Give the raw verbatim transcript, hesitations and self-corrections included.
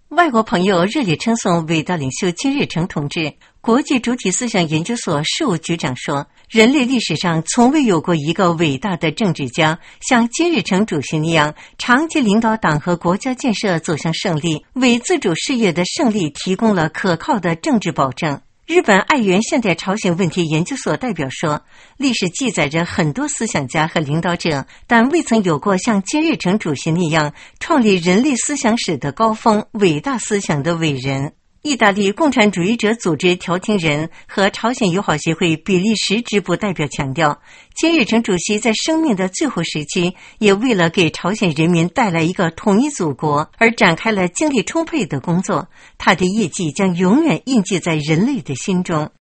外国朋友热烈称颂伟大领袖金日成同志。国际主体思想研究所事务局长说，人类历史上从未有过一个伟大的政治家像金日成主席那样长期领导党和国家建设走向胜利，为自主事业的胜利提供了可靠的政治保证。日本爱媛现代朝鲜问题研究所代表说，历史记载着很多思想家和领导者，但未曾有过像金日成主席那样创立人类思想史的高峰、伟大思想的伟人。意大利共产主义者组织调停人和朝鲜友好协会比利时支部代表强调，金日成主席在生命的最后时期，也为了给朝鲜人民带来一个统一祖国而展开了精力充沛的工作，他的业绩将永远印记在人类的心中。